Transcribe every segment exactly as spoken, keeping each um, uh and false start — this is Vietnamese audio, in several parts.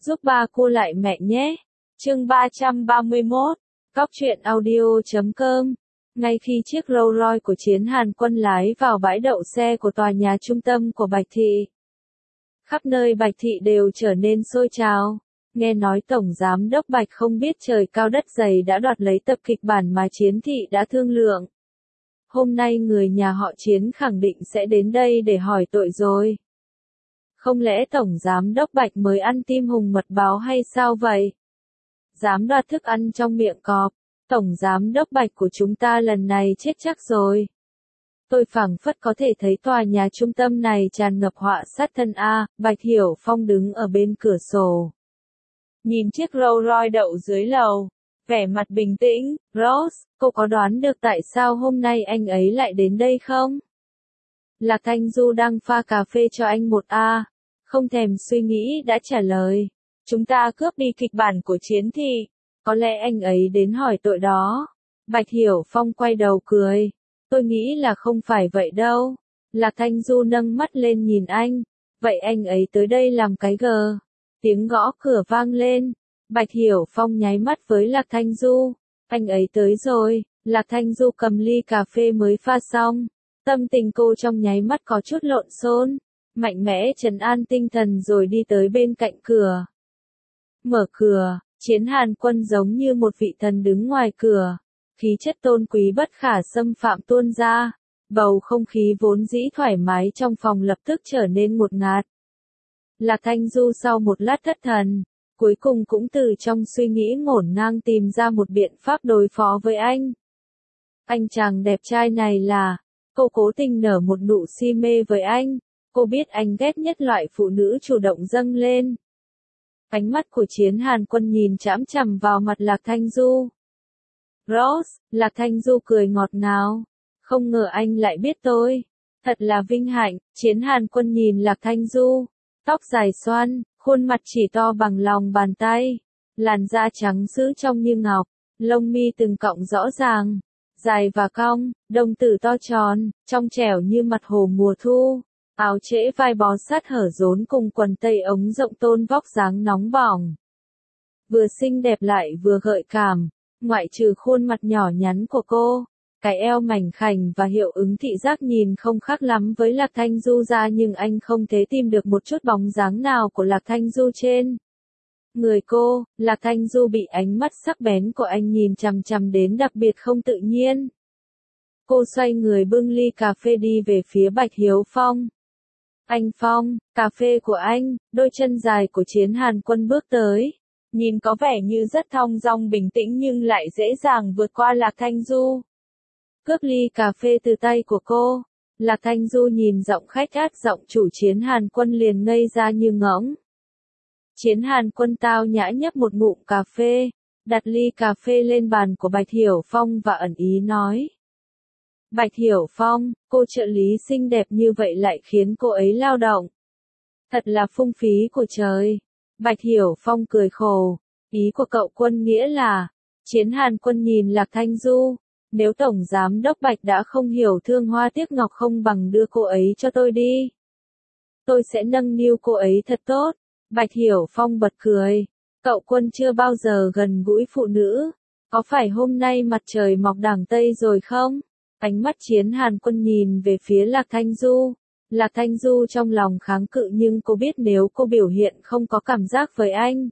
giúp ba cô lại mẹ nhé. Chương ba trăm ba mươi mốt, Cóc truyện audio chấm com. Ngay khi chiếc Rolls Royce của Chiến Hàn Quân lái vào bãi đậu xe của tòa nhà trung tâm của Bạch Thị, khắp nơi Bạch Thị đều trở nên sôi trào. Nghe nói Tổng Giám đốc Bạch không biết trời cao đất dày đã đoạt lấy tập kịch bản mà Chiến Thị đã thương lượng. Hôm nay người nhà họ Chiến khẳng định sẽ đến đây để hỏi tội rồi. Không lẽ Tổng Giám đốc Bạch mới ăn tim hùng mật báo hay sao vậy? Dám đoạt thức ăn trong miệng cọp, Tổng Giám đốc Bạch của chúng ta lần này chết chắc rồi. Tôi phảng phất có thể thấy tòa nhà trung tâm này tràn ngập họa sát thân a. Bạch Hiểu Phong đứng ở bên cửa sổ, nhìn chiếc Rolls Royce đậu dưới lầu, vẻ mặt bình tĩnh. Rose, cô có đoán được tại sao hôm nay anh ấy lại đến đây không? Lạc Thanh Du đang pha cà phê cho anh một a, không thèm suy nghĩ đã trả lời. Chúng ta cướp đi kịch bản của Chiến Thị, có lẽ anh ấy đến hỏi tội đó. Bạch Hiểu Phong quay đầu cười. Tôi nghĩ là không phải vậy đâu. Lạc Thanh Du nâng mắt lên nhìn anh. Vậy anh ấy tới đây làm cái gờ? Tiếng gõ cửa vang lên. Bạch Hiểu Phong nháy mắt với Lạc Thanh Du. Anh ấy tới rồi. Lạc Thanh Du cầm ly cà phê mới pha xong. Tâm tình cô trong nháy mắt có chút lộn xộn, mạnh mẽ trấn an tinh thần rồi đi tới bên cạnh cửa. Mở cửa, Chiến Hàn Quân giống như một vị thần đứng ngoài cửa. Khí chất tôn quý bất khả xâm phạm tuôn ra. Bầu không khí vốn dĩ thoải mái trong phòng lập tức trở nên ngột ngạt. Lạc Thanh Du sau một lát thất thần, cuối cùng cũng từ trong suy nghĩ ngổn ngang tìm ra một biện pháp đối phó với anh. Anh chàng đẹp trai này là... Cô cố tình nở một nụ si mê với anh. Cô biết anh ghét nhất loại phụ nữ chủ động dâng lên. Ánh mắt của Chiến Hàn Quân nhìn chằm chằm vào mặt Lạc Thanh Du. Rose, Lạc Thanh Du cười ngọt ngào. Không ngờ anh lại biết tôi. Thật là vinh hạnh. Chiến Hàn Quân nhìn Lạc Thanh Du. Tóc dài xoăn, khuôn mặt chỉ to bằng lòng bàn tay. Làn da trắng sữa trong như ngọc. Lông mi từng cọng rõ ràng, dài và cong, đồng tử to tròn, trong trẻo như mặt hồ mùa thu. Áo trễ vai bó sát hở rốn cùng quần tây ống rộng tôn vóc dáng nóng bỏng. Vừa xinh đẹp lại vừa gợi cảm, ngoại trừ khuôn mặt nhỏ nhắn của cô, cái eo mảnh khảnh và hiệu ứng thị giác nhìn không khác lắm với Lạc Thanh Du ra, nhưng anh không thể tìm được một chút bóng dáng nào của Lạc Thanh Du trên người cô. Lạc Thanh Du bị ánh mắt sắc bén của anh nhìn chằm chằm đến đặc biệt không tự nhiên. Cô xoay người bưng ly cà phê đi về phía Bạch Hiếu Phong. Anh Phong, cà phê của anh. Đôi chân dài của Chiến Hàn Quân bước tới, nhìn có vẻ như rất thong dong bình tĩnh nhưng lại dễ dàng vượt qua Lạc Thanh Du. Cướp ly cà phê từ tay của cô, Lạc Thanh Du nhìn giọng khách át giọng chủ Chiến Hàn Quân liền ngây ra như ngỗng. Chiến Hàn Quân tao nhã nhấp một ngụm cà phê, đặt ly cà phê lên bàn của Bạch Hiểu Phong và ẩn ý nói. Bạch Hiểu Phong, cô trợ lý xinh đẹp như vậy lại khiến cô ấy lao động. Thật là phung phí của trời. Bạch Hiểu Phong cười khổ. Ý của cậu Quân nghĩa là... Chiến Hàn Quân nhìn Lạc Thanh Du. Nếu Tổng Giám đốc Bạch đã không hiểu thương hoa tiếc ngọc không bằng đưa cô ấy cho tôi đi. Tôi sẽ nâng niu cô ấy thật tốt. Bạch Hiểu Phong bật cười. Cậu Quân chưa bao giờ gần gũi phụ nữ. Có phải hôm nay mặt trời mọc đằng Tây rồi không? Ánh mắt Chiến Hàn Quân nhìn về phía Lạc Thanh Du. Lạc Thanh Du trong lòng kháng cự nhưng cô biết nếu cô biểu hiện không có cảm giác với anh,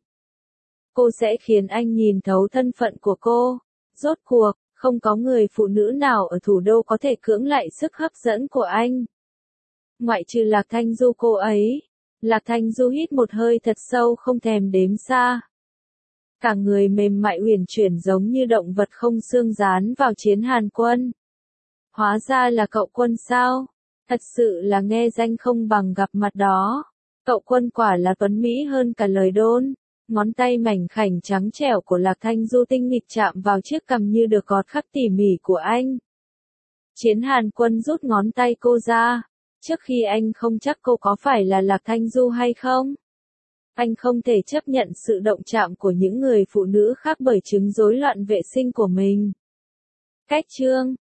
cô sẽ khiến anh nhìn thấu thân phận của cô. Rốt cuộc, không có người phụ nữ nào ở thủ đô có thể cưỡng lại sức hấp dẫn của anh. Ngoại trừ Lạc Thanh Du cô ấy. Lạc Thanh Du hít một hơi thật sâu không thèm đếm xa. Cả người mềm mại uyển chuyển giống như động vật không xương dán vào Chiến Hàn Quân. Hóa ra là cậu Quân sao? Thật sự là nghe danh không bằng gặp mặt đó. Cậu Quân quả là tuấn mỹ hơn cả lời đồn. Ngón tay mảnh khảnh trắng trẻo của Lạc Thanh Du tinh nghịch chạm vào chiếc cằm như được gọt khắc tỉ mỉ của anh. Chiến Hàn Quân rút ngón tay cô ra. Trước khi anh không chắc cô có phải là Lạc Thanh Du hay không. Anh không thể chấp nhận sự động chạm của những người phụ nữ khác bởi chứng rối loạn vệ sinh của mình. Cách chương